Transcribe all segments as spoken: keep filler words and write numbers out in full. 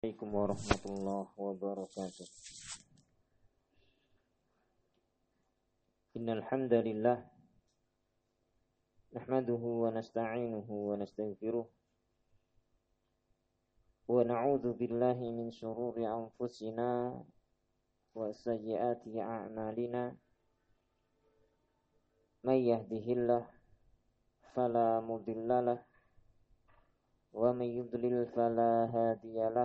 Assalamualaikum warahmatullahi wabarakatuh. Innal hamdalillah nahmaduhu wa nasta'inuhu wa nastaghfiruh wa na'udzu billahi min shururi anfusina wa sayyiati a'malina. May yahdihillah fala mudhillalah wa may yudlil fala hadiyalah.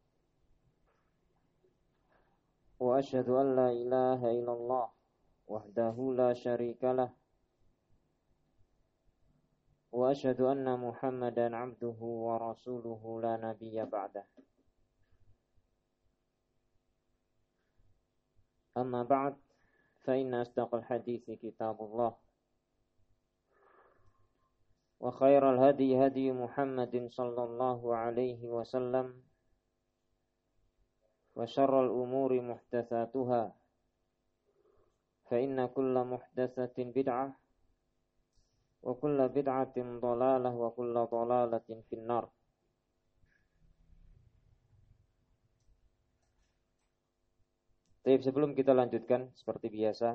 Wa asyhadu an la ilaha illallah wahdahu la syarikalah wa asyhadu anna Muhammadan abduhu wa rasuluhu la nabiyya ba'dah. Amma ba'd, fa inna asdaqal hadithi kitabullah wa khairal hadi hadi Muhammadin sallallahu alaihi wasallam wa syarrul umuri muhdatsatuha fa inna kulla muhdatsatin bid'ah wa kulla bid'atin dhalalah wa kulla dhalalatin finnar. Baik, sebelum kita lanjutkan seperti biasa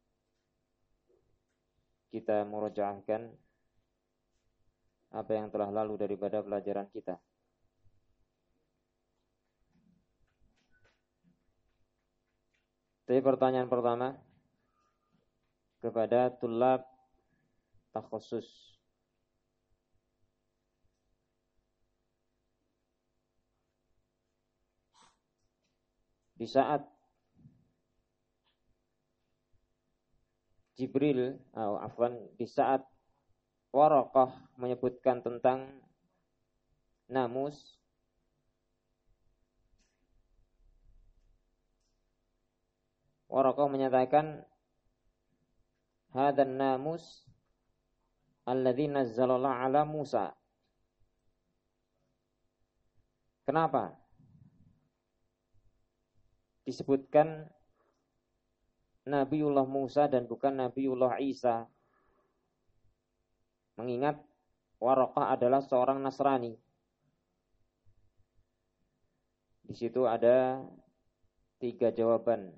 kita murajaahkan apa yang telah lalu daripada pelajaran kita. Jadi pertanyaan pertama kepada tulab takhusus. Di saat Jibril, oh, afwan, di saat Waraqah menyebutkan tentang namus, Waraqah menyatakan hadan namus alladzi nazzalallahu ala Musa. Kenapa disebutkan Nabiullah Musa dan bukan Nabiullah Isa? Mengingat Waraqah adalah seorang Nasrani. Di situ ada tiga jawaban.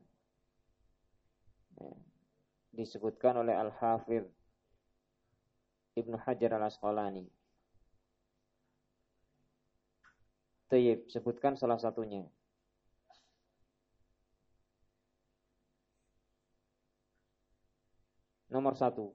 Disebutkan oleh Al-Hafidh Ibnu Hajar Al-Asqalani. Tayyib, sebutkan salah satunya. Nomor satu.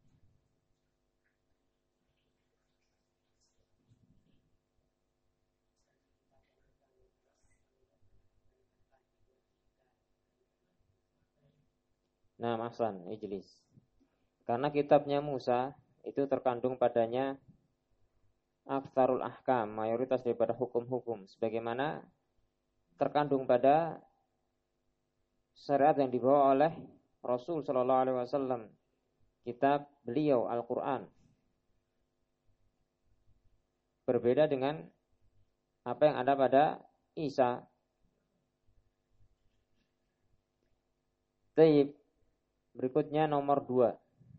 Nah, Ahsan, ijlis. Karena kitabnya Musa itu terkandung padanya aktsarul ahkam, mayoritas daripada hukum-hukum, sebagaimana terkandung pada syariat yang dibawa oleh Rasul sallallahu alaihi wasallam, kitab beliau Al-Qur'an. Berbeda dengan apa yang ada pada Isa. Taib. Berikutnya nomor dua.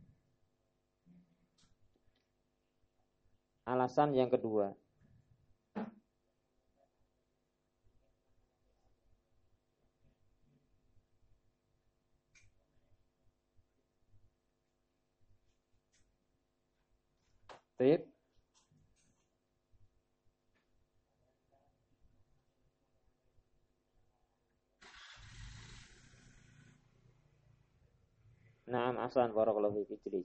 Alasan yang kedua. Baik. Naam, ahsan, barakallahu fiik, ijlis.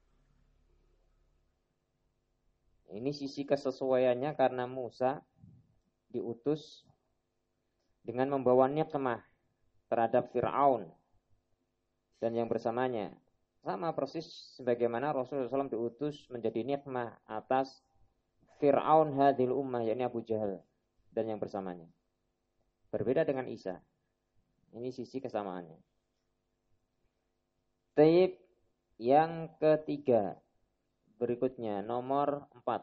Ini sisi kesesuaiannya karena Musa diutus dengan membawa nikmah terhadap Fir'aun dan yang bersamanya. Sama persis sebagaimana Rasulullah shallallahu alaihi wasallam diutus menjadi nikmah atas Fir'aun hadhil ummah, yakni Abu Jahal dan yang bersamanya. Berbeda dengan Isa. Ini sisi kesamaannya. Taib yang ketiga. Berikutnya nomor empat.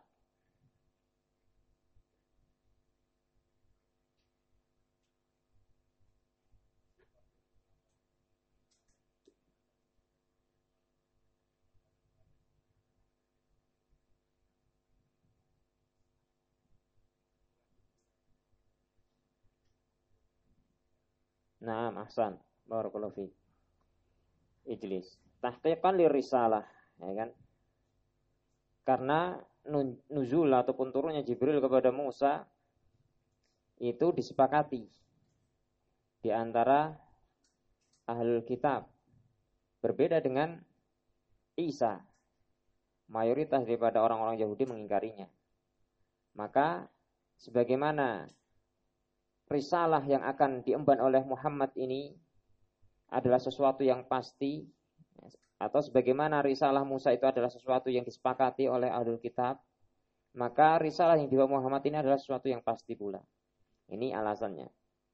Naam, ahsan. Barakallahu fiik. Ijlis. Tahqiqan lirisalah, ya kan? Karena nuzul ataupun turunnya Jibril kepada Musa itu disepakati di antara ahlul kitab. Berbeda dengan Isa. Mayoritas daripada orang-orang Yahudi mengingkarinya. Maka sebagaimana risalah yang akan diemban oleh Muhammad ini adalah sesuatu yang pasti, atau sebagaimana risalah Musa itu adalah sesuatu yang disepakati oleh ahlul kitab, maka risalah yang dibawa Muhammad ini adalah sesuatu yang pasti pula. Ini alasannya.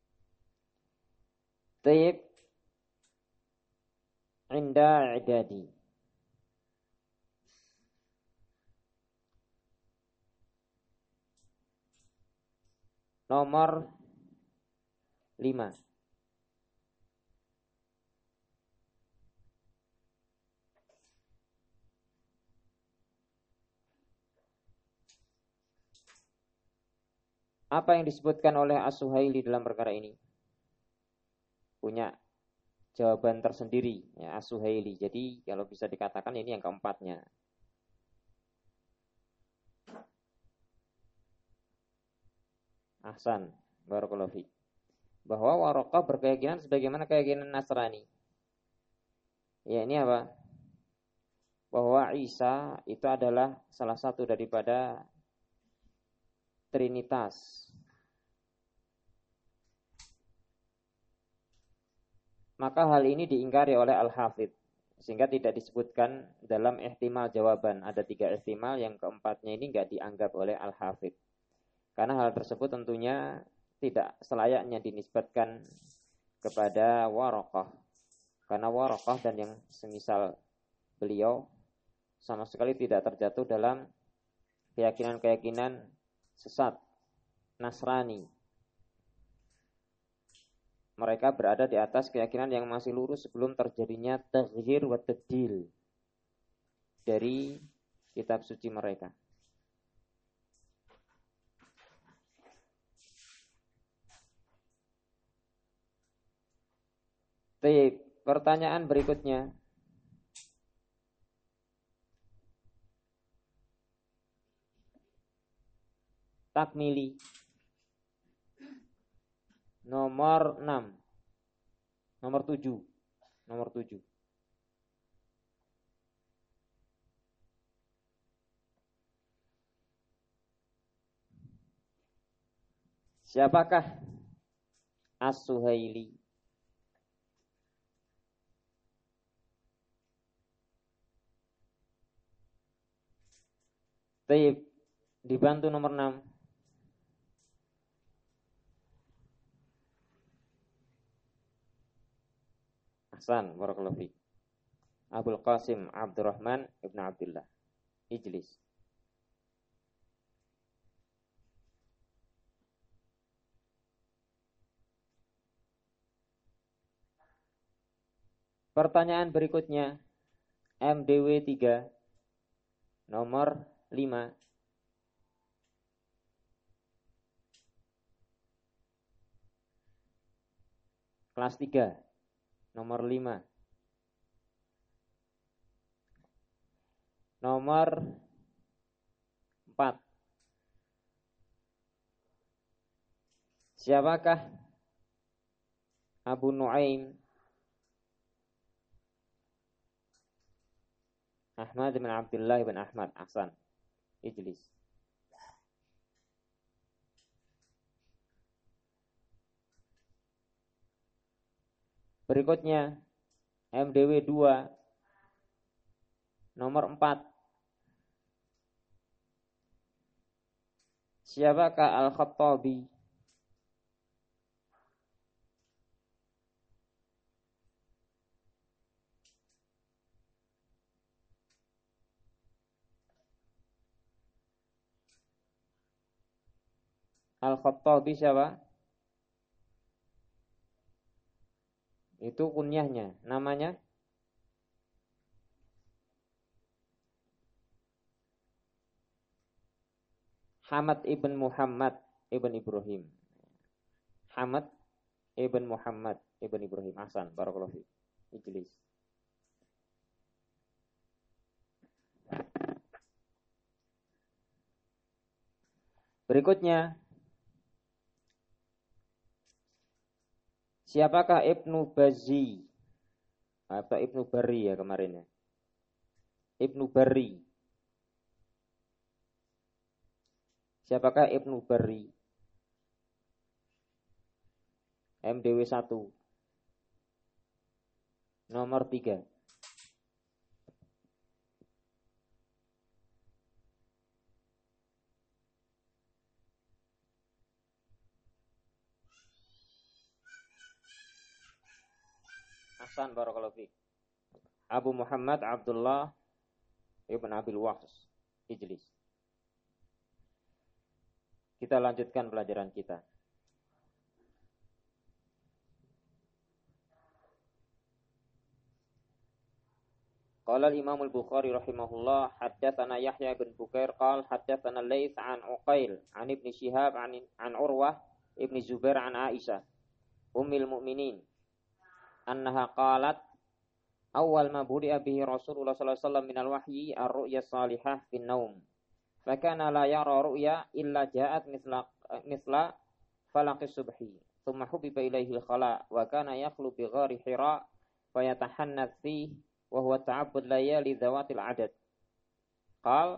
Taib inda idadi. Nomor lima. Apa yang disebutkan oleh As-Suhaili dalam perkara ini? Punya jawaban tersendiri, ya, As-Suhaili. Jadi kalau bisa dikatakan ini yang keempatnya. Ahsan, barakallahu fiik. Bahwa Waraqah berkeyakinan sebagaimana keyakinan Nasrani. Ya, ini apa? Bahwa Isa itu adalah salah satu daripada Trinitas. Maka hal ini diingkari oleh Al-Hafidh, sehingga tidak disebutkan dalam ihtimal jawaban. Ada tiga ihtimal, yang keempatnya ini enggak dianggap oleh Al-Hafidh. Karena hal tersebut tentunya tidak selayaknya dinisbatkan kepada Waraqah. Karena Waraqah dan yang semisal beliau sama sekali tidak terjatuh dalam keyakinan-keyakinan sesat Nasrani. Mereka berada di atas keyakinan yang masih lurus sebelum terjadinya taghyir wa tabdil dari kitab suci mereka. Baik, pertanyaan berikutnya. Takmili. Nomor enam. Nomor tujuh. Nomor tujuh. Siapakah As-Suhaili? Baik, dibantu nomor enam. Ahsan, barakallahu fiik. Abul Qasim Abdurrahman Ibn Abdullah. Ijlis. Pertanyaan berikutnya, M D W tiga, nomor lima. Kelas tiga, nomor lima. Nomor empat. Siapakah Abu Nuaim Ahmad bin Abdullah bin Ahmad? Ahsan. Ijlis. Berikutnya M D W dua, nomor empat. Siapakah Al-Khattabi? Al-Khattabi siapa? Itu kunyahnya, namanya Hamad ibn Muhammad ibn Ibrahim. Hamad ibn Muhammad Ibn Ibrahim. Ahsan, barakallahu fiik. Ijlis. Berikutnya, siapakah Ibnu Bazi? Atau Ibnu Bari ya kemarin ya. Ibnu Bari. Siapakah Ibnu Bari? M D W satu. Nomor tiga. Ahsan barakallahu fiik. Abu Muhammad Abdullah Ibn Abil Waqs. Ijlis. Kita lanjutkan pelajaran kita. Qala al-Imam al-Bukhari rahimahullah haddatsana Yahya bin Bukair qala haddatsana Laits an Uqail an Ibn Shihab an an Urwah Ibn Zubair an Aisyah ummul mukminin annaha qalat awal ma budi'a bihi Rasulullah sallallahu alaihi wasallam minal wahyi ar-ru'ya salihah fin naum fa kana la yara ru'ya illa ja'at misla misla falaqis subhi thumma hubiba ilayhi al-khala wa kana yakhlu bi ghari Hira fa yatahannath fihi wa huwa ta'abbud layali dhawatil adad qal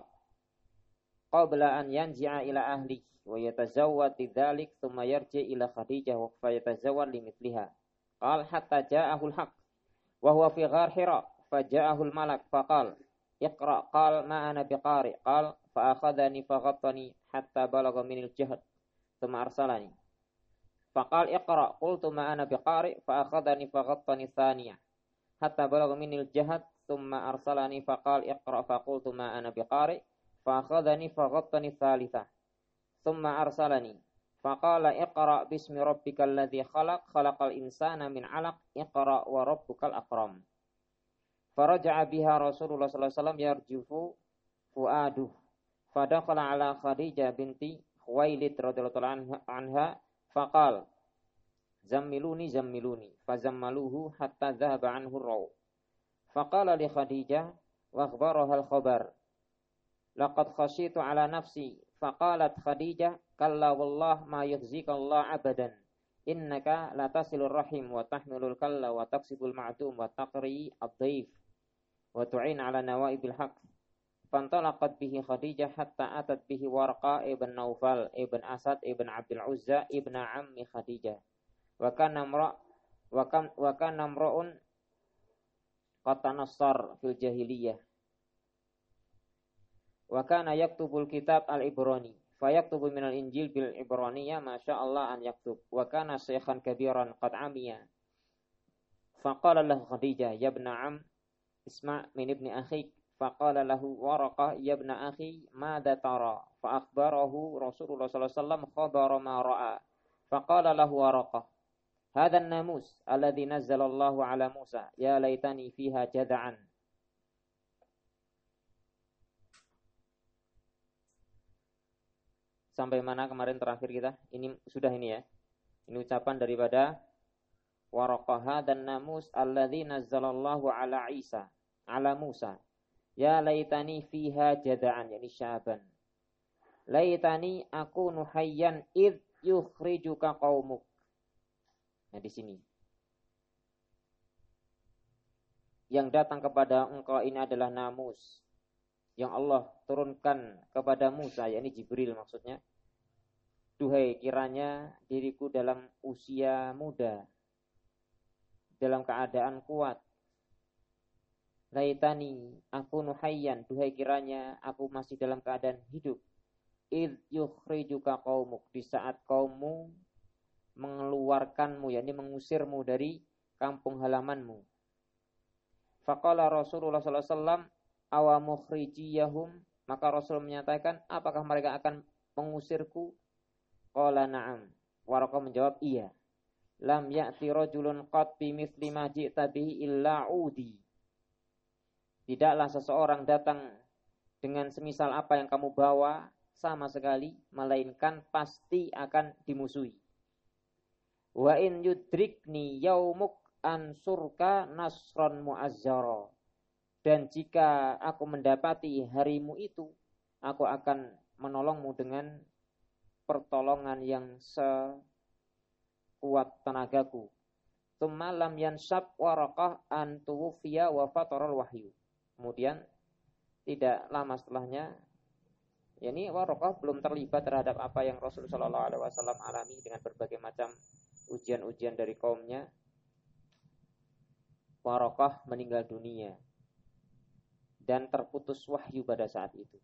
qabla an yanji'a ila ahli wa yatazawwad lidzalik thumma yarji ila Khadijah wa fa yatazawwad limithliha qal hatta ja'ahu al-haqq wa huwa fi ghar Hira fa ja'ahu al-malak fa qala iqra qal ma ana biqari qal fa akhadhani fa ghattani hatta balagha min al-jahd thumma arsalani fa qala iqra qultu ma ana biqari fa akhadhani fa ghattani thaniyah hatta balagha min al-jahd thumma arsalani fa qala iqra fa qultu ma ana biqari fa akhadhani fa ghattani thalithah thumma arsalani faqala iqra bismi rabbikal ladzi khalaq khalaqal insana min 'alaq iqra wa rabbukal akram faraja'a biha Rasulullah sallallahu alaihi wasallam yarjufu fuaduh fadakhala ala Khadijah binti Khuwailid radhiyallahu anha faqala zammiluni zammiluni fazammaluhu hatta dhahaba anhu ar-raw faqala li Khadijah wa akhbaraha al-khabar laqad khashitu ala nafsi faqalat Khadijah kalla wallah ma yukhzika Allah abadan innaka la tasilur rahim wa tahmilul kalla wa taksibul ma'dum wa taqri ad-dhaif wa tu'in ala nawaibil haqq fantalaqat bihi Khadijah hatta atat bihi Warqa ibn Naufal ibn Asad ibn Abdul Uzza ibn ammi Khadijah wa kana amra wa kan wa kana amra'un qatanassar fil jahiliyah wa kana yaktubul kitab al-Ibrani fayaktubu minal Injil bil Ibraniyah ma sya'allah an yaktub wa kana shaykhan kabiran qad amiya faqala lahu Khadijah ya ibna am isma' min ibni akhik faqala lahu Waraqah ya ibna akhi madza tara fa akhbarahu Rasulullah sallallahu alaihi wasallam khabara ma ra'a faqala lahu Waraqah hadha an-namus alladhi nazzala Allahu ala Musa ya laitani fiha jad'an. Sampai mana kemarin terakhir kita? Ini sudah ini ya. Ini ucapan daripada Waraqah dan namus alladzi nazzalallahu ala Isa, ala Musa. Ya laitani fiha jada'an, yani Syaban. Laitani akunu hayyan id yukhrijuka qaumuk. Nah di sini. Yang datang kepada engkau ini adalah namus yang Allah turunkan kepada Musa, yakni Jibril maksudnya. Duhai kiranya diriku dalam usia muda, dalam keadaan kuat. Laitani aku nuhayyan, duhai kiranya aku masih dalam keadaan hidup. Idh yukhrijuka qaumuk, di saat kaummu mengeluarkanmu, yakni mengusirmu dari kampung halamanmu. Faqala Rasulullah sallallahu alaihi wasallam awa mukhrijiyahum, maka Rasul menyatakan apakah mereka akan mengusirku? Qala na'am. Waraqah menjawab iya. Lam ya'ti rajulun qad bi mithli ma ji'ta bihi illa udi. Tidaklah seseorang datang dengan semisal apa yang kamu bawa sama sekali, melainkan pasti akan dimusuhi. Wa in yudrikni yaumuk ansurka nasron mu'azzara. Dan jika aku mendapati harimu itu, aku akan menolongmu dengan pertolongan yang sekuat tenagaku. Tsumma lam yansab Waraqah an tuwfiya wa fataral wahyu. Kemudian tidak lama setelahnya, yakni Waraqah belum terlibat terhadap apa yang Rasul sallallahu alaihi wasallam alami dengan berbagai macam ujian-ujian dari kaumnya. Waraqah meninggal dunia dan terputus wahyu pada saat itu.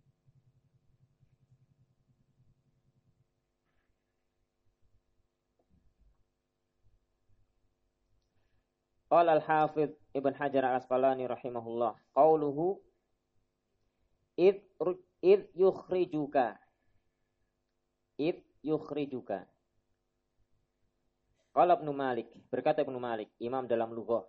Qala al-Hafidz Ibn Hajar al-Asqalani rahimahullah, qauluhu id id yukhrijuka id yukhrijuka. Qala Ibnu Malik, berkata Ibnu Malik, imam dalam lughah.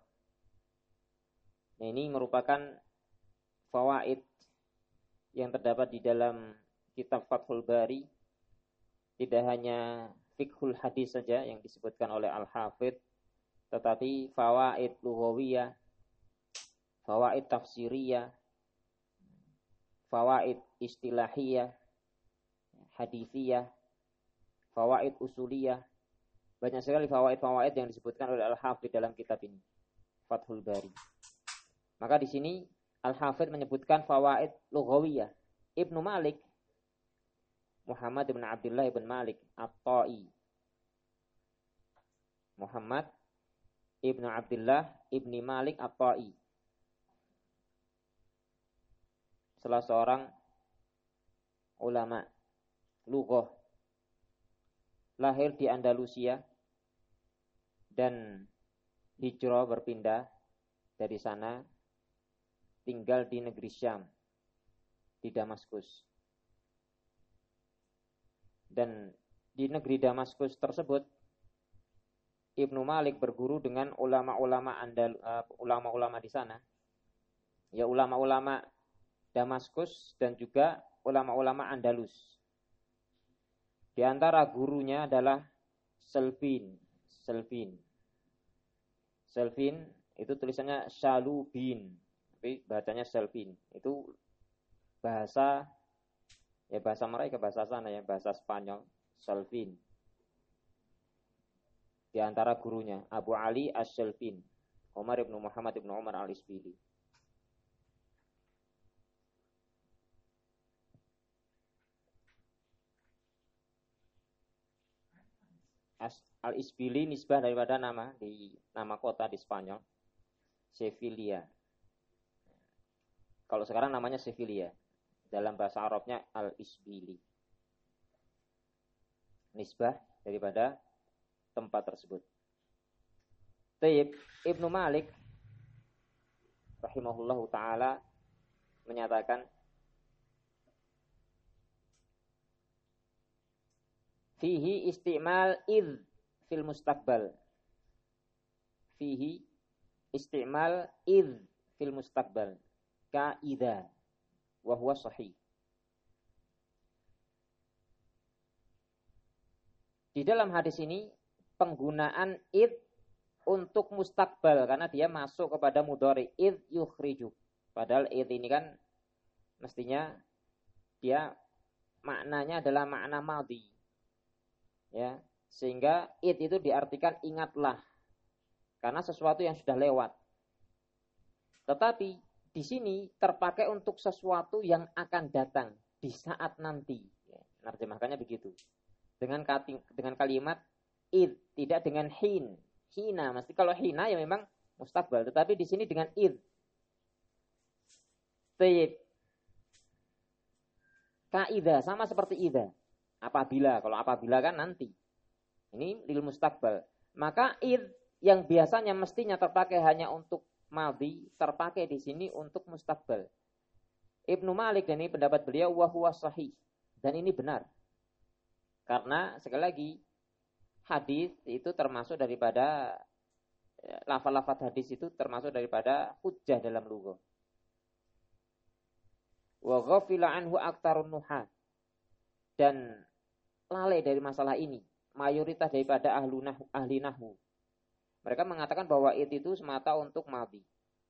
Ini merupakan fawaid yang terdapat di dalam kitab Fathul Bari. Tidak hanya fiqhul hadis saja yang disebutkan oleh Al-Hafidz, tetapi fawaid lughawiyah, fawaid tafsiriyah, fawaid istilahiyah, hadithiyah, fawaid usuliyah. Banyak sekali fawaid-fawaid yang disebutkan oleh Al-Hafidz dalam kitab ini, Fathul Bari. Maka di sini Al-Hafidz menyebutkan fawaid lughawiyah. Ibnu Malik, Muhammad bin Abdullah bin Malik At-Ta'i. Muhammad Ibnu Abdullah Ibni Malik At-Ta'i. Salah seorang ulama lughah, lahir di Andalusia dan hijrah berpindah dari sana, tinggal di negeri Syam, di Damaskus. Dan di negeri Damaskus tersebut, Ibnu Malik berguru dengan ulama-ulama Andal, uh, ulama-ulama di sana. Ya, ulama-ulama Damaskus dan juga ulama-ulama Andalus. Di antara gurunya adalah Selvin. Selvin. Selvin itu tulisannya Shalubin, tapi bacanya Selvin. Itu bahasa, ya bahasa mereka, bahasa sana ya, bahasa Spanyol, Selvin. Di antara gurunya Abu Ali Asy-Shalfin, Umar ibnu Muhammad ibnu Umar al-Isbili. Al-Isbili nisbah daripada nama di nama kota di Spanyol, Sevilla. Kalau sekarang namanya Sevilla, dalam bahasa Arabnya Al-Isbili. Nisbah daripada tempat tersebut. Taib Ibnu Malik rahimahullahu taala menyatakan, fihi istimal id fil mustaqbal. Fihi istimal id fil mustaqbal ka idza wa huwa sahih. Di dalam hadis ini penggunaan id untuk mustaqbal karena dia masuk kepada mudhari, id yukhriju. Padahal id ini kan mestinya dia maknanya adalah makna madhi. Ya, sehingga id itu diartikan ingatlah, karena sesuatu yang sudah lewat. Tetapi di sini terpakai untuk sesuatu yang akan datang di saat nanti. Ya, nerjemahkannya begitu. Dengan dengan kalimat id, tidak dengan hin. Hina, mesti kalau hina ya memang mustaqbal, tetapi di sini dengan id. Tayyib. Kaidah sama seperti ida. Apabila, kalau apabila kan nanti. Ini lil mustaqbal. Maka id yang biasanya mestinya terpakai hanya untuk madhi, terpakai di sini untuk mustaqbal. Ibnu Malik, dan ini pendapat beliau, wa huwa sahih. Dan ini benar. Karena sekali lagi hadis itu termasuk daripada lafaz-lafaz hadis itu termasuk daripada hujjah dalam lughah. Wa ghafila anhu aktsarun nuhat. Dan lalai dari masalah ini, mayoritas daripada ahlu nahu, ahli nahwu. Mereka mengatakan bahwa id itu semata untuk madhi.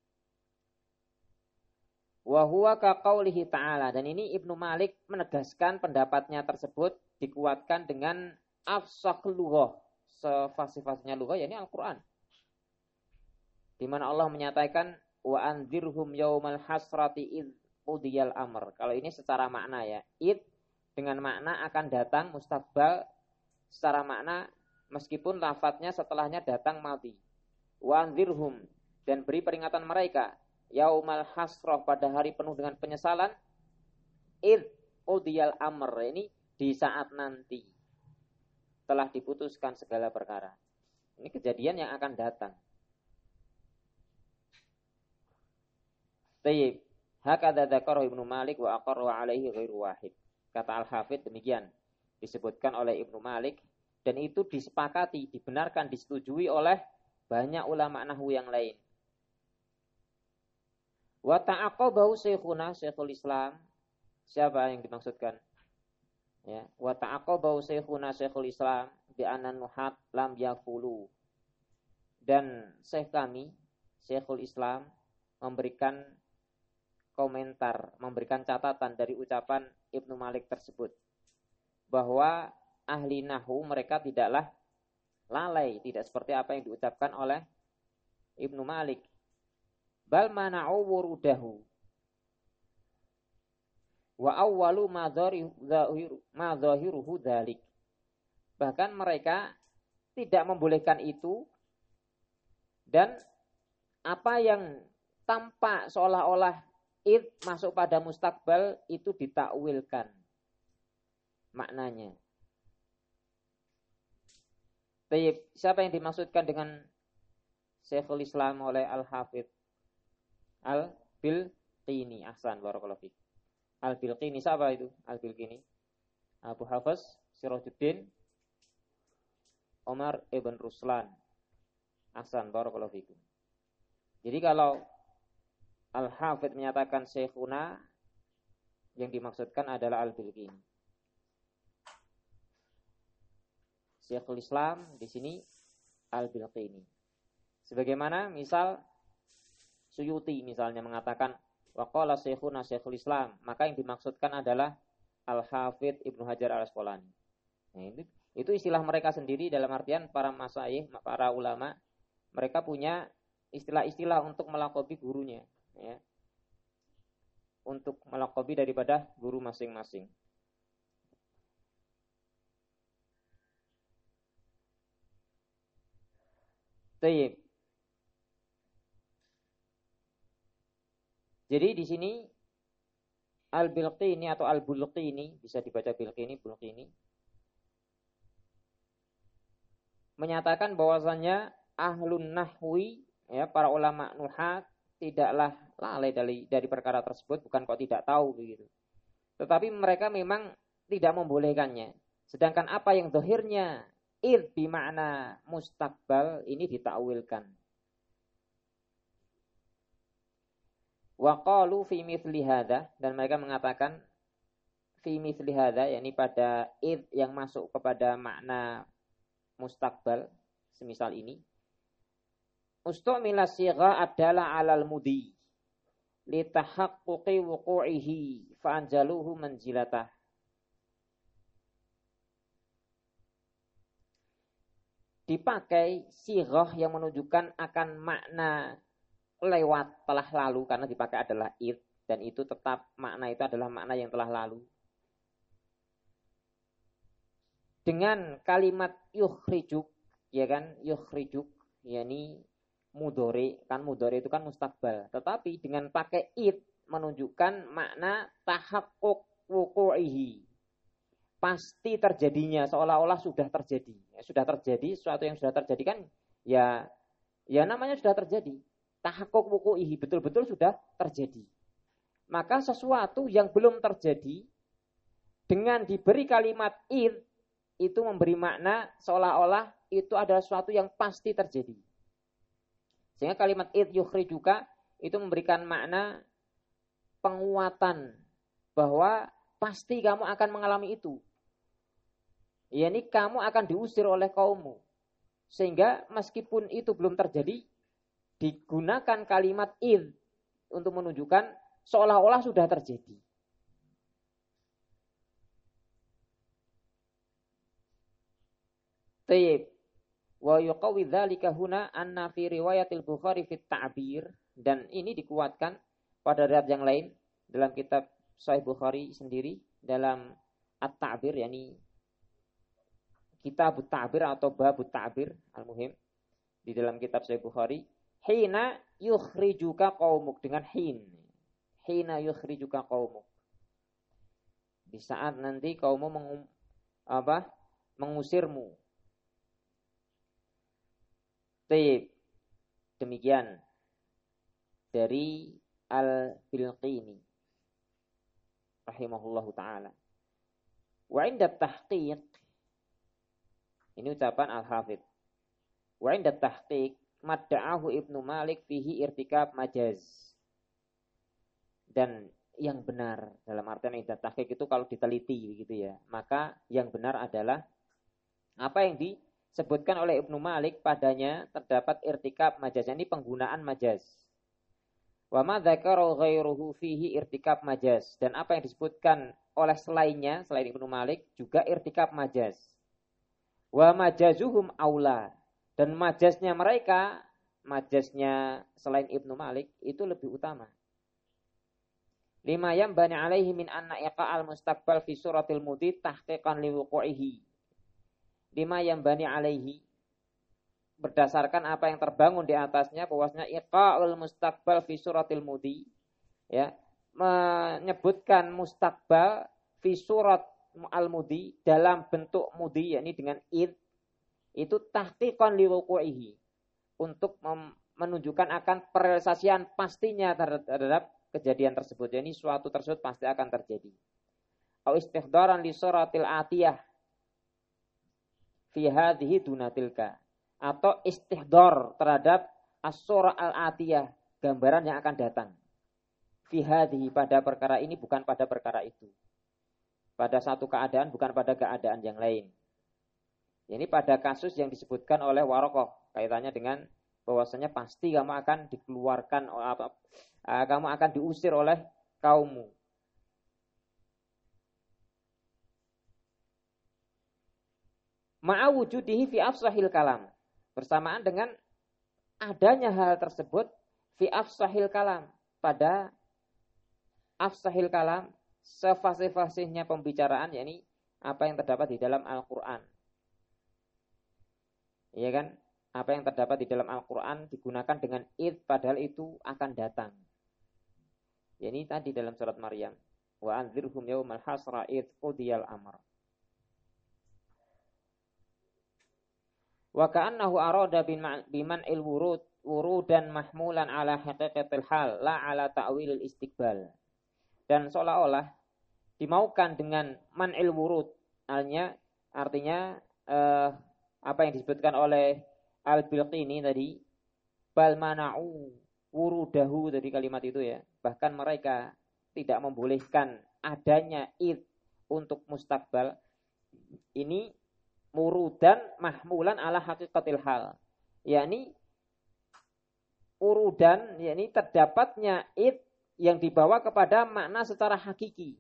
Wa huwa ka qaulihi ta'ala, dan ini Ibnu Malik menegaskan pendapatnya tersebut dikuatkan dengan afsah lughah, sefasih-fasihnya lughah yakni Al-Qur'an. Di mana Allah menyatakan wa anzirhum yaumal hasrati id qudiyal amr. Kalau ini secara makna ya, id dengan makna akan datang mustaqbal secara makna meskipun lafadznya setelahnya datang madhi. Wa anzirhum, dan beri peringatan mereka yaumal hasrah, pada hari penuh dengan penyesalan, id qudiyal amr, ini di saat nanti telah diputuskan segala perkara. Ini kejadian yang akan datang. Tayyib, hakadha dzakara Ibnu Malik wa aqarra alaihi ghairu wahid. Kata Al-Hafidz demikian disebutkan oleh Ibnu Malik, dan itu disepakati, dibenarkan, disetujui oleh banyak ulama nahwu yang lain. Wa ta'aqabahu syekhuna Syekhul Islam. Siapa yang dimaksudkan? Ya, wa ta'aqabahu syekhuna Syekhul Islam bi anna nuhat lam yaqulu. Dan syekh kami Syekhul Islam memberikan komentar, memberikan catatan dari ucapan Ibnu Malik tersebut, bahwa ahli nahwu mereka tidaklah lalai, tidak seperti apa yang diucapkan oleh Ibnu Malik. Bal mana'u wurudahu wa awwalu ma dhahiruhu dzalik. Bahkan mereka tidak membolehkan itu, dan apa yang tampak seolah-olah id masuk pada mustakbal itu ditakwilkan maknanya. Tayyib, siapa yang dimaksudkan dengan Syekhul Islam oleh Al-Hafidz? Al-Bilqini. Ahsan, barakallahu fiik. Al-Bilqini siapa itu? Al-Bilqini Abu Hafiz Sirajuddin Umar ibn Ruslan. Ahsan, barakallahu fiik. Jadi kalau Al-Hafidz menyatakan Syekhuna, yang dimaksudkan adalah Al-Bilqini. Syekhul Islam di sini Al-Bilqini. Sebagaimana misal Suyuti misalnya mengatakan waqala Syekhuna Syekhul Islam, maka yang dimaksudkan adalah Al-Hafidz Ibnu Hajar Al-Asqalani. Nah, itu, itu istilah mereka sendiri, dalam artian para masyayikh, para ulama, mereka punya istilah-istilah untuk melakobi gurunya. Ya, untuk melakobi daripada guru masing-masing. Tayyib. Jadi di sini Al-Bilqini atau Al-Bulqini, bisa dibaca Bilqini, Bulqini, menyatakan bahwasannya ahlun nahwi, ya, para ulama nuhat, tidaklah lalai dari dari perkara tersebut, bukan kok tidak tahu begitu. Tetapi mereka memang tidak membolehkannya. Sedangkan apa yang zahirnya id bimakna mustaqbal ini ditakwilkan. Wa qalu fi mithli hadza, dan mereka mengatakan fi mithli hadza, yakni pada id yang masuk kepada makna mustaqbal semisal ini. Ustumila sigha adalah alal mudi li tahaqquqi wuqu'ihi fa anjaluhu manzilatah. Dipakai sighah yang menunjukkan akan makna lewat, telah lalu, karena dipakai adalah id, dan itu tetap makna itu adalah makna yang telah lalu. Dengan kalimat yukhrijuk, ya kan, yukhrijuk, yakni mudhari, kan mudhari itu kan mustaqbal. Tetapi dengan pakai id menunjukkan makna tahaqquq wuqu'ihi, pasti terjadinya, seolah-olah sudah terjadi. Ya, sudah terjadi, sesuatu yang sudah terjadi kan ya ya namanya sudah terjadi. Tahaqquq wuqu'ihi, betul-betul sudah terjadi. Maka sesuatu yang belum terjadi dengan diberi kalimat id itu memberi makna seolah-olah itu adalah sesuatu yang pasti terjadi. Sehingga kalimat id yukhrijuka itu memberikan makna penguatan bahwa pasti kamu akan mengalami itu. yakni kamu akan diusir oleh kaummu. Sehingga meskipun itu belum terjadi, digunakan kalimat id untuk menunjukkan seolah-olah sudah terjadi. Tayyib. Wa yuqawwi dzalika huna anna fi riwayatil Bukhari fit ta'bir, dan ini dikuatkan pada riwayat yang lain dalam kitab Sahih Bukhari sendiri dalam At-Ta'bir, yakni kitab At-Ta'bir atau bab At-Ta'bir, al-muhim di dalam kitab Sahih Bukhari, hina yukhrijuka qaumuk, dengan hin. Hina yukhrijuka qaumuk. Di saat nanti kaummu mengum, apa? mengusirmu. Tayyib. Demikian dari Al-Bilqini rahimahullahu ta'ala. Wa inda tahqiq, ini ucapan Al-Hafidh, wa inda tahqiq madda'ahu Ibnu Malik fihi irtikab majaz. Dan yang benar dalam artian inda tahqiq itu kalau diteliti begitu ya, maka yang benar adalah apa yang disebutkan oleh Ibnu Malik, padanya terdapat irtikab majaz, ini penggunaan majaz. Wa ma dzakara ghairuhu fihi irtikab majaz, dan apa yang disebutkan oleh selainnya, selain Ibnu Malik juga irtikab majaz. Wa majazuhum aula, dan majaznya mereka, majaznya selain Ibnu Malik itu lebih utama. Lima yambani alaihi min anna iqa'al mustaqbal fi suratil mudi tahqiqan liwuqu'ihi. Lima yambani alaihi, berdasarkan apa yang terbangun di atasnya, bahwasanya iqa'ul mustaqbal fi suratil mudi, ya, menyebutkan mustaqbal fi surat al-mudi dalam bentuk mudi, yakni dengan id, itu tahqiqan liwuqu'ihi, untuk menunjukkan akan perealisasian pastinya terhadap kejadian tersebut, yakni suatu tersebut pasti akan terjadi. Au istighdaran li suratil atiyah fi hadhihi dunatilka, atau istihdar terhadap as-surah al-atiyah, gambaran yang akan datang. Fi hadhihi, pada perkara ini bukan pada perkara itu. Pada satu keadaan bukan pada keadaan yang lain. Ini pada kasus yang disebutkan oleh Warokoh, kaitannya dengan bahwasanya pasti kamu akan dikeluarkan, apa, kamu akan diusir oleh kaummu. Ma'awujudihi fi afsahil kalam, bersamaan dengan adanya hal tersebut fi afsahil kalam, pada afsahil kalam, sefasih-fasihnya pembicaraan, yakni apa yang terdapat di dalam Al-Quran. Iya kan? Apa yang terdapat di dalam Al-Quran digunakan dengan id, padahal itu akan datang. Yakni tadi dalam surat Maryam, wa anzirhum yaumal hasra id qudiyal amr. Wa ka'annahu arada biman il wurud wurudan mahmulan ala haqiqatil hal la ala ta'wilil istiqbal. Dan seolah-olah dimaukan dengan man'il wurud, artinya artinya eh, apa yang disebutkan oleh Al-Bilqini tadi, bal mana'u wurudahu, dari kalimat itu ya, bahkan mereka tidak membolehkan adanya id untuk mustakbal ini, murudan mahmulan ala haqiqatil hal, yakni urudan, yakni terdapatnya id yang dibawa kepada makna secara hakiki,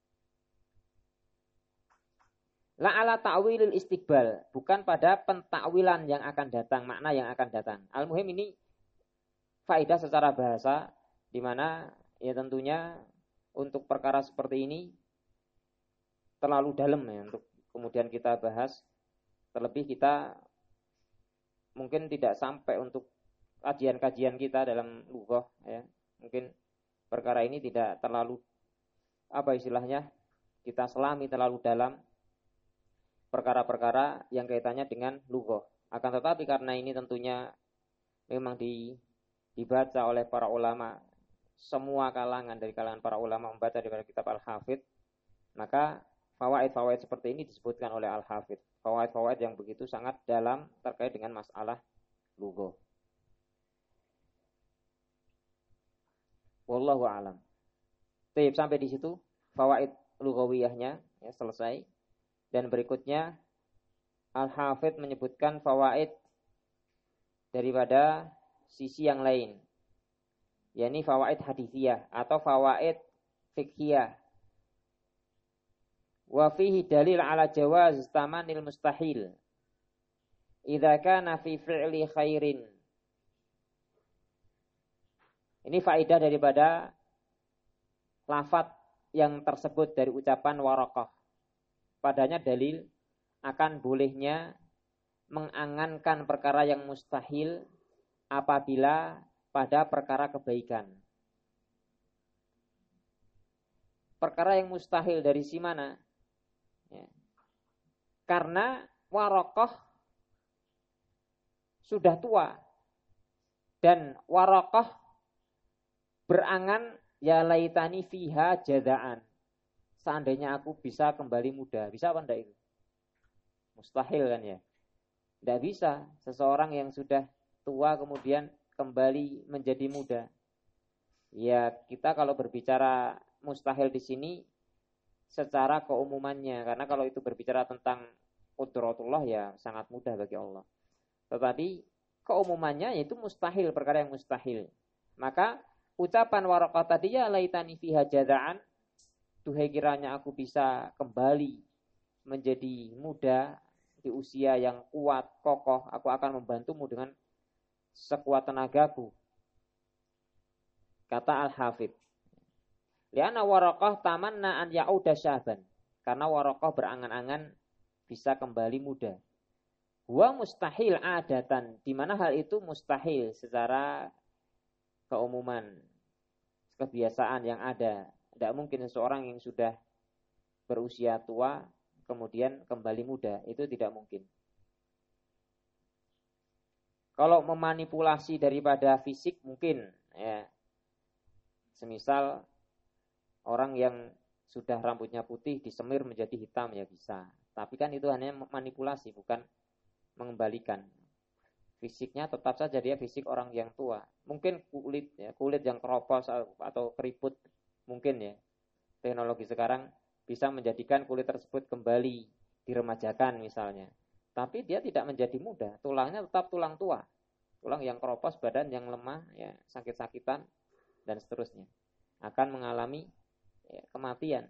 la ala ta'wilil istiqbal, bukan pada pentakwilan yang akan datang, makna yang akan datang. Al-muhim ini faedah secara bahasa, di mana ya tentunya untuk perkara seperti ini terlalu dalam ya untuk kemudian kita bahas. Terlebih kita mungkin tidak sampai untuk kajian-kajian kita dalam lughah ya. Mungkin perkara ini tidak terlalu apa istilahnya, kita selami terlalu dalam perkara-perkara yang kaitannya dengan lughah. Akan tetapi karena ini tentunya memang di, dibaca oleh para ulama, semua kalangan dari kalangan para ulama membaca dari kitab Al-Hafidh, maka fawaid-fawaid seperti ini disebutkan oleh Al-Hafidh. Fawaid-fawaid yang begitu sangat dalam terkait dengan masalah lughah. Wallahu a'lam. Baik, sampai di situ fawaid lughawiyahnya ya, selesai. Dan berikutnya Al-Hafidh menyebutkan fawaid daripada sisi yang lain, yakni fawaid hadithiyah atau fawaid fiqhiyah. Wa fihi dalil ala jawaz tamanil mustahil idza kana fi fi'li khairin. Ini faedah daripada lafaz yang tersebut dari ucapan Waraqah. Padanya dalil akan bolehnya mengangankan perkara yang mustahil apabila pada perkara kebaikan. Perkara yang mustahil dari si mana? Ya. Karena Waraqah sudah tua dan Waraqah berangan ya laitani fiha jadaan. Seandainya aku bisa kembali muda. Bisa apa enggak itu? Mustahil kan ya? Tidak bisa seseorang yang sudah tua kemudian kembali menjadi muda. Ya kita kalau berbicara mustahil di sini secara keumumannya. Karena kalau itu berbicara tentang qudratullah ya sangat mudah bagi Allah. Tetapi keumumannya yaitu mustahil, perkara yang mustahil. Maka ucapan Waraqah tadi ya laitani fiha jada'an, duhai kiranya aku bisa kembali menjadi muda di usia yang kuat, kokoh, aku akan membantumu dengan sekuat tenagaku. Kata Al-Hafidh. Lianna Waraqah tamanna an ya'uda syaban. Karena Waraqah berangan-angan bisa kembali muda. Huwa mustahil adatan. Di mana hal itu mustahil secara keumuman. Kebiasaan yang ada. Tidak mungkin seseorang yang sudah berusia tua kemudian kembali muda. Itu tidak mungkin. Kalau memanipulasi daripada fisik mungkin. Ya. Semisal orang yang sudah rambutnya putih disemir menjadi hitam ya bisa. Tapi kan itu hanya manipulasi, bukan mengembalikan. Fisiknya tetap saja dia fisik orang yang tua. Mungkin kulit ya, kulit yang keropos atau keriput mungkin ya. Teknologi sekarang bisa menjadikan kulit tersebut kembali diremajakan misalnya. Tapi dia tidak menjadi muda, tulangnya tetap tulang tua. Tulang yang keropos, badan yang lemah ya, sakit-sakitan dan seterusnya. Akan mengalami ya, kematian.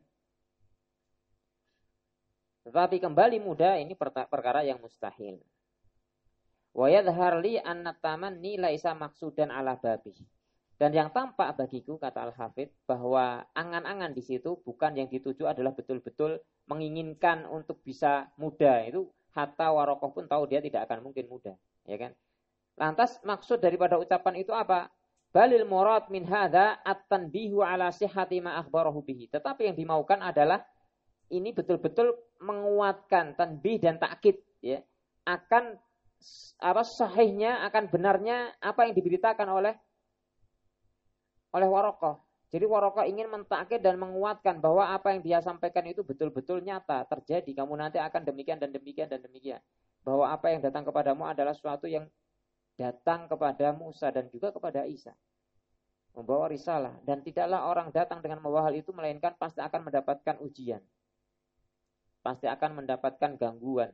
Tetapi kembali muda ini perkara yang mustahil. Wa yadhhar li anna tamanni laisa maqsudan ala babih. Dan yang tampak bagiku kata Al-Hafidh bahwa angan-angan di situ bukan yang dituju adalah betul-betul menginginkan untuk bisa muda. Itu hatta Waraqah pun tahu dia tidak akan mungkin muda, ya kan? Lantas maksud daripada ucapan itu apa? Balil murad min hadza at-tanbihu ala sihhati ma akhbarahu bihi. Tetapi yang dimaukan adalah ini betul-betul menguatkan tanbih dan takkid ya, akan apa sahihnya, akan benarnya apa yang diberitakan oleh oleh Waraqah. Jadi Waraqah ingin mentakkid dan menguatkan bahwa apa yang dia sampaikan itu betul-betul nyata terjadi. Kamu nanti akan demikian dan demikian dan demikian. Bahwa apa yang datang kepadamu adalah sesuatu yang datang kepada Musa dan juga kepada Isa. Membawa risalah. Dan tidaklah orang datang dengan membawa hal itu melainkan pasti akan mendapatkan ujian. Pasti akan mendapatkan gangguan.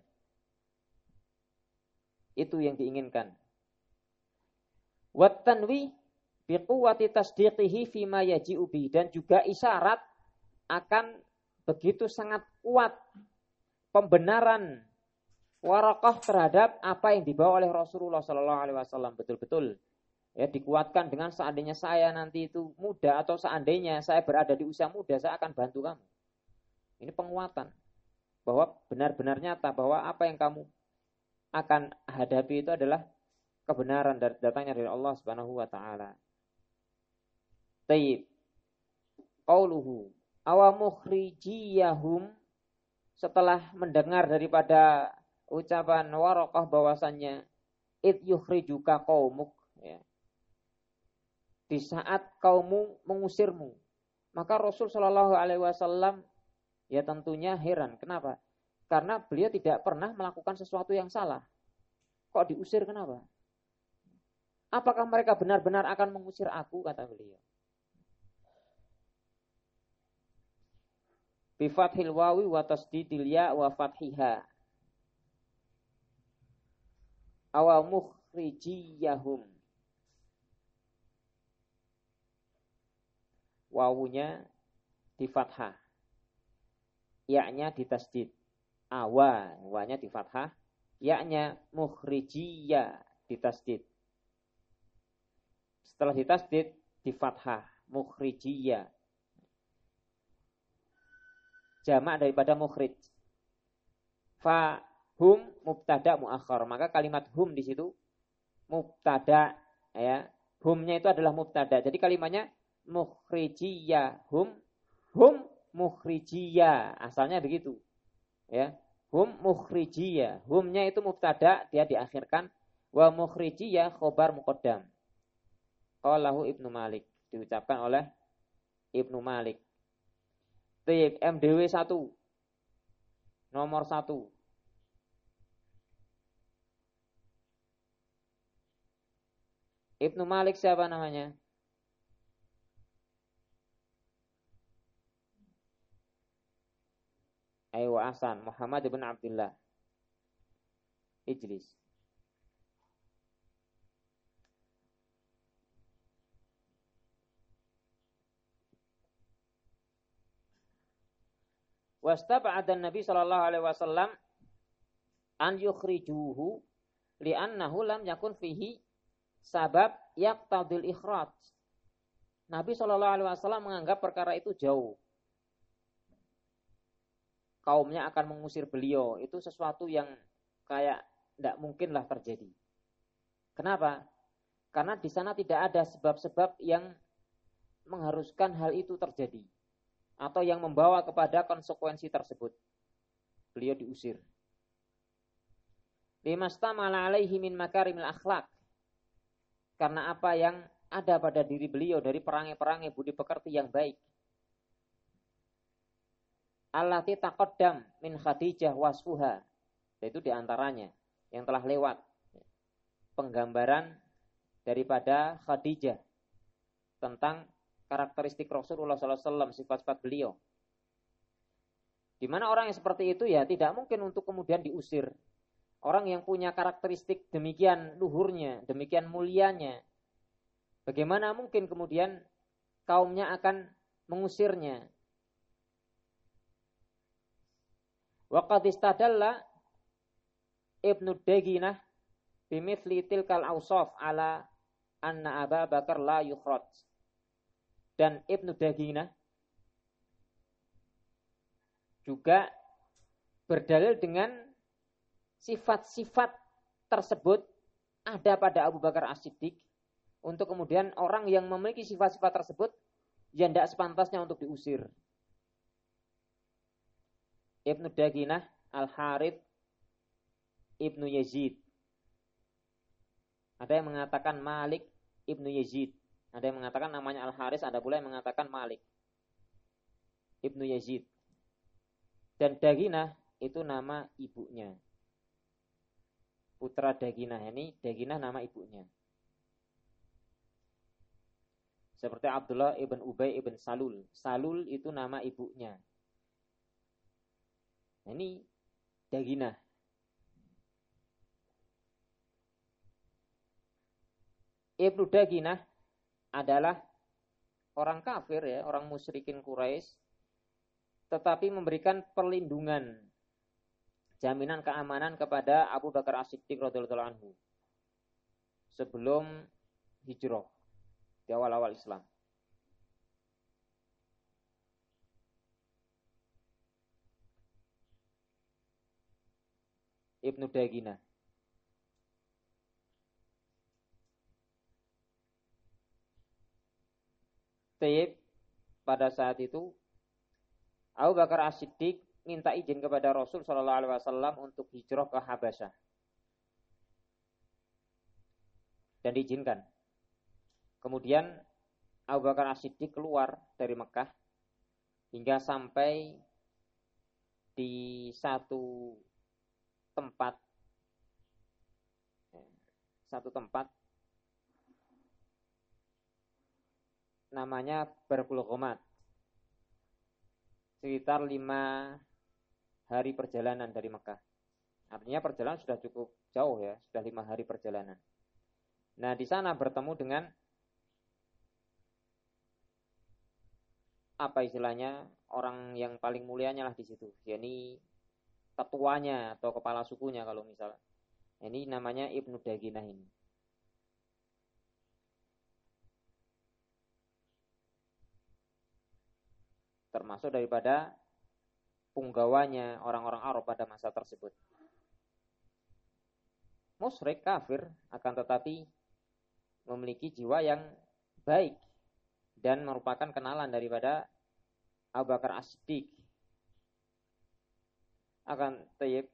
Itu yang diinginkan. Wat tanwi biquwwati tasdiqihi fima yaji'u bi, dan juga isyarat akan begitu sangat kuat pembenaran Waraqah terhadap apa yang dibawa oleh Rasulullah sallallahu alaihi wasallam, betul-betul ya dikuatkan dengan seandainya saya nanti itu muda atau seandainya saya berada di usia muda saya akan bantu kamu. Ini penguatan bahwa benar-benar nyata bahwa apa yang kamu akan hadapi itu adalah kebenaran dari datangnya dari Allah Subhanahu wa taala. Tayyib. Qauluhu awa mukhrijiyahum, setelah mendengar daripada ucapan Waraqah bahwasannya id yukhrijuka qaumuk ya. Di saat kaummu mengusirmu, maka Rasul sallallahu alaihi wasallam ya tentunya heran. Kenapa? Karena beliau tidak pernah melakukan sesuatu yang salah. Kok diusir kenapa? Apakah mereka benar-benar akan mengusir aku, kata beliau. Bi fathil wawi wa tasdidil ya wa fathiha. awa mukhrijiyahum. Wawunya di fathah, ya-nya di tasdid. Awa, wa-nya di fathah, ya-nya mukhrijiyah di tasdid. Setelah di tasdid di fathah, mukhrijiyah. Jamak daripada mukhrij. Fa hum mubtada muakhar. Maka kalimat hum di situ mubtada, ya. Humnya itu adalah mubtada. Jadi kalimatnya mukhrijiyah hum hum mukhrijiyah. Asalnya begitu. Ya. Hum mukhrijiyah. Humnya itu mubtada, dia diakhirkan. Wa mukhrijiyah khobar muqaddam. Qalahu Ibnu Malik. Diucapkan oleh Ibnu Malik. Tib M D W satu. Nomor satu. Ibnu Malik siapa namanya? Ayo Hasan, Muhammad ibn Abdullah. Ijlis. Wastab'ada Nabi sallallahu alaihi wasallam an yukhrijuhu li'annahu lam yakun fihi sabab yaqtadil ikhraj. Nabi sallallahu alaihi wasallam menganggap perkara itu jauh. Kaumnya akan mengusir beliau, itu sesuatu yang kayak tidak mungkinlah terjadi. Kenapa? Karena di sana tidak ada sebab-sebab yang mengharuskan hal itu terjadi atau yang membawa kepada konsekuensi tersebut. Beliau diusir. Limastamala alaihi min makarimil akhlak. Karena apa yang ada pada diri beliau dari perangai-perangai budi pekerti yang baik. Allati taqaddam min Khadijah wasfuha. Itu diantaranya yang telah lewat. Penggambaran daripada Khadijah tentang karakteristik Rasulullah sallallahu alaihi wasallam, sifat-sifat beliau. Di mana orang yang seperti itu ya tidak mungkin untuk kemudian diusir. Orang yang punya karakteristik demikian luhurnya, demikian mulianya, bagaimana mungkin kemudian kaumnya akan mengusirnya? Wa qad istadalla Ibnu Daginah bimithli tilkal awsaf ala anna Abu Bakar la yukhraj. Dan Ibnu Daginah juga berdalil dengan sifat-sifat tersebut ada pada Abu Bakar As-Siddiq, untuk kemudian orang yang memiliki sifat-sifat tersebut yang tidak sepantasnya untuk diusir. Ibnu Daginah Al-Harith Ibnu Yazid. Ada yang mengatakan Malik Ibnu Yazid. Ada yang mengatakan namanya Al-Harith, ada pula yang mengatakan Malik Ibnu Yazid. Dan Daginah itu nama ibunya. Putra Daginah, ini Daginah nama ibunya. Seperti Abdullah ibn Ubay ibn Salul. Salul itu nama ibunya. Ini Daginah. Ibnu Daginah adalah orang kafir ya, orang musyrikin Quraisy, tetapi memberikan perlindungan, jaminan keamanan kepada Abu Bakar As-Siddiq radhiyallahu anhu sebelum hijrah di awal-awal Islam. Ibnu Daginah. Taib pada saat itu Abu Bakar As-Siddiq minta izin kepada Rasul sallallahu alaihi wasallam untuk hijrah ke Habasyah. Dan diizinkan. Kemudian Abu Bakar As-Siddiq keluar dari Mekah hingga sampai di satu tempat satu tempat namanya Barbul Ghomat, sekitar lima hari perjalanan dari Mekah. Artinya perjalanan sudah cukup jauh ya, sudah lima hari perjalanan. Nah di sana bertemu dengan apa istilahnya orang yang paling mulianya lah di situ, yakni ketuanya atau kepala sukunya kalau misalnya. Ini namanya Ibnu Daginah ini. Termasuk daripada punggawanya orang-orang Arab pada masa tersebut. Musyrik kafir akan tetapi memiliki jiwa yang baik dan merupakan kenalan daripada Abu Bakar As-Siddiq. Akan tayyib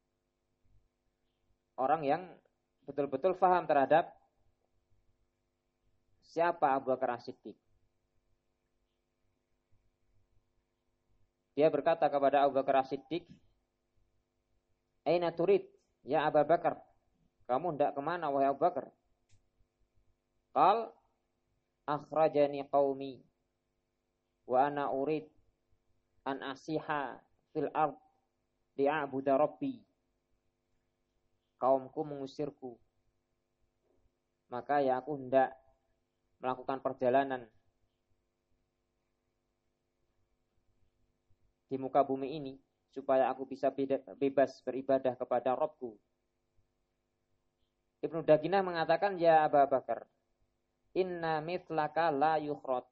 orang yang betul-betul faham terhadap siapa Abu Bakar As-Siddiq. Dia berkata kepada Abu Bakar As-Siddiq, "Aina turid ya Abu Bakar? Kamu hendak kemana wahai Abu Bakar?" Qal, "Akhrajani qaumi wa ana urid an asiha fil ard li'abuda rabbi." Kaumku mengusirku, maka ya aku hendak melakukan perjalanan di muka bumi ini supaya aku bisa bebas beribadah kepada Rabbku. Ibnu Daginah mengatakan, "Ya Abu Bakar, inna mithlaka la yukhrot.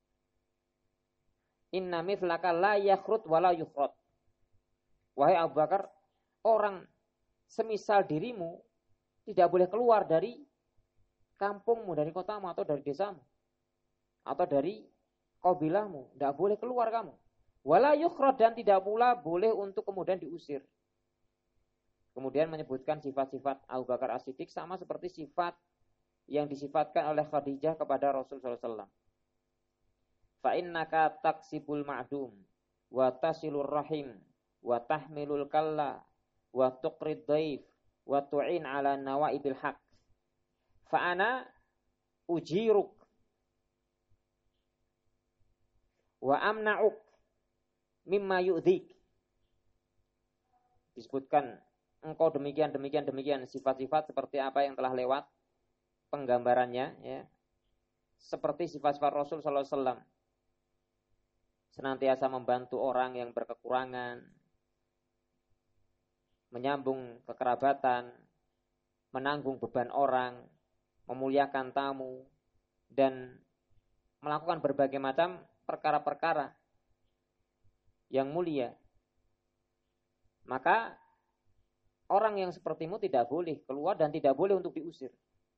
Inna mithlaka la yakhrut wa la yukhrot." Wahai Abu Bakar, orang semisal dirimu tidak boleh keluar dari kampungmu, dari kotamu atau dari desamu atau dari kabilahmu, tidak boleh keluar kamu. Wala yukhrad, dan tidak pula boleh untuk kemudian diusir. Kemudian menyebutkan sifat-sifat Abu Bakar As-Siddiq sama seperti sifat yang disifatkan oleh Khadijah kepada Rasul sallallahu alaihi wasallam. Fa innaka taksibul ma'dum wa tasilur rahim wa tahmilul kalla wa tuqrid dhaif wa tu'in ala nawaibil haq. Fa ana ujiruk wa amna'uk mimma yu'dhik. Disebutkan engkau demikian demikian demikian sifat-sifat seperti apa yang telah lewat penggambarannya ya. Seperti sifat-sifat Rasul sallallahu alaihi wasallam. Senantiasa membantu orang yang berkekurangan, menyambung kekerabatan, menanggung beban orang, memuliakan tamu, dan melakukan berbagai macam perkara-perkara yang mulia. Maka orang yang sepertimu tidak boleh keluar dan tidak boleh untuk diusir.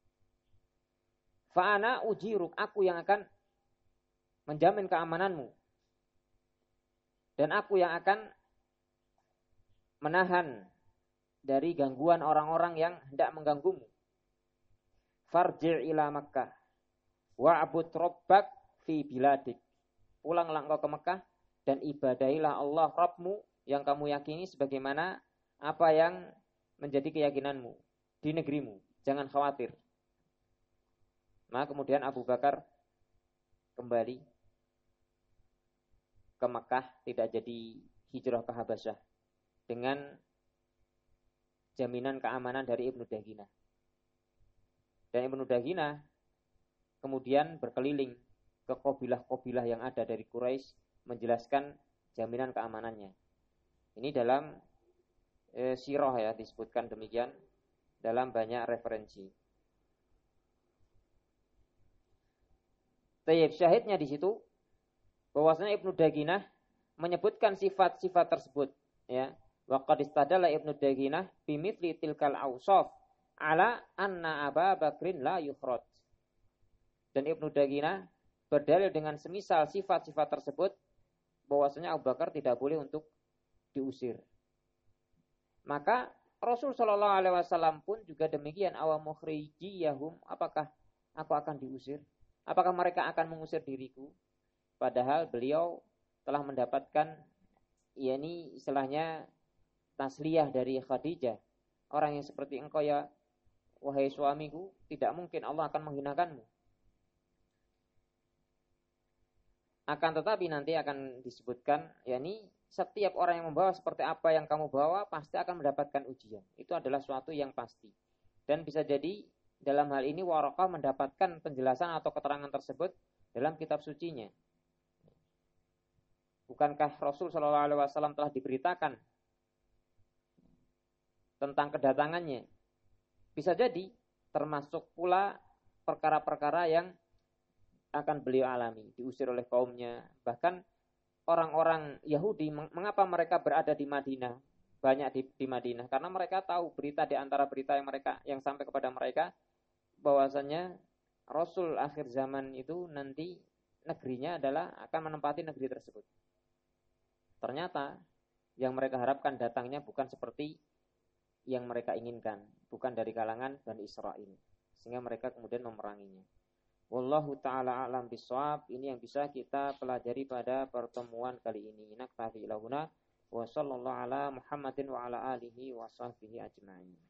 Fa'ana ujiruk, aku yang akan menjamin keamananmu. Dan aku yang akan menahan dari gangguan orang-orang yang hendak mengganggumu. Farji' ila Makkah wa'bud rabbak fi biladik. Pulanglah engkau ke Mekah dan ibadahilah Allah Rabbmu yang kamu yakini sebagaimana apa yang menjadi keyakinanmu di negerimu. Jangan khawatir. Nah, kemudian Abu Bakar kembali ke Mekah, tidak jadi hijrah ke Habasyah dengan jaminan keamanan dari Ibnu Daginah. Dan Ibnu Daginah kemudian berkeliling ke kabilah-kabilah yang ada dari Quraisy menjelaskan jaminan keamanannya. Ini dalam e, sirah ya, disebutkan demikian dalam banyak referensi. Tayyib, syahidnya di situ bahwasanya Ibnu Daginah menyebutkan sifat-sifat tersebut ya. Wa qad istadalla Ibnu Daginah bimithli tilkal awsaf ala anna Abu Bakrin la yukhraj. Dan Ibnu Daginah berdalil dengan semisal sifat-sifat tersebut bahwasanya Abu Bakar tidak boleh untuk diusir. Maka Rasul sallallahu alaihi wasallam pun juga demikian, awa mukhrijiyahum, apakah aku akan diusir? Apakah mereka akan mengusir diriku? Padahal beliau telah mendapatkan yakni istilahnya tasliyah dari Khadijah. Orang yang seperti engkau ya wahai suamiku, tidak mungkin Allah akan menghinakanmu. Akan tetapi nanti akan disebutkan yakni setiap orang yang membawa seperti apa yang kamu bawa pasti akan mendapatkan ujian. Itu adalah suatu yang pasti. Dan bisa jadi dalam hal ini Waraqah mendapatkan penjelasan atau keterangan tersebut dalam kitab sucinya. Bukankah Rasul shallallahu alaihi wasallam telah diberitakan tentang kedatangannya? Bisa jadi termasuk pula perkara-perkara yang akan beliau alami, diusir oleh kaumnya. Bahkan orang-orang Yahudi, mengapa mereka berada di Madinah, banyak di, di Madinah? Karena mereka tahu berita di antara berita yang mereka yang sampai kepada mereka bahwasanya Rasul akhir zaman itu nanti negerinya adalah akan menempati negeri tersebut. Ternyata yang mereka harapkan datangnya bukan seperti yang mereka inginkan, bukan dari kalangan Bani Israil, sehingga mereka kemudian memeranginya. Wallahu ta'ala a'lam bishawab. Ini yang bisa kita pelajari pada pertemuan kali ini. Naktafi lahuna wa sallallahu ala Muhammadin wa ala alihi wa sahbihi ajma'in.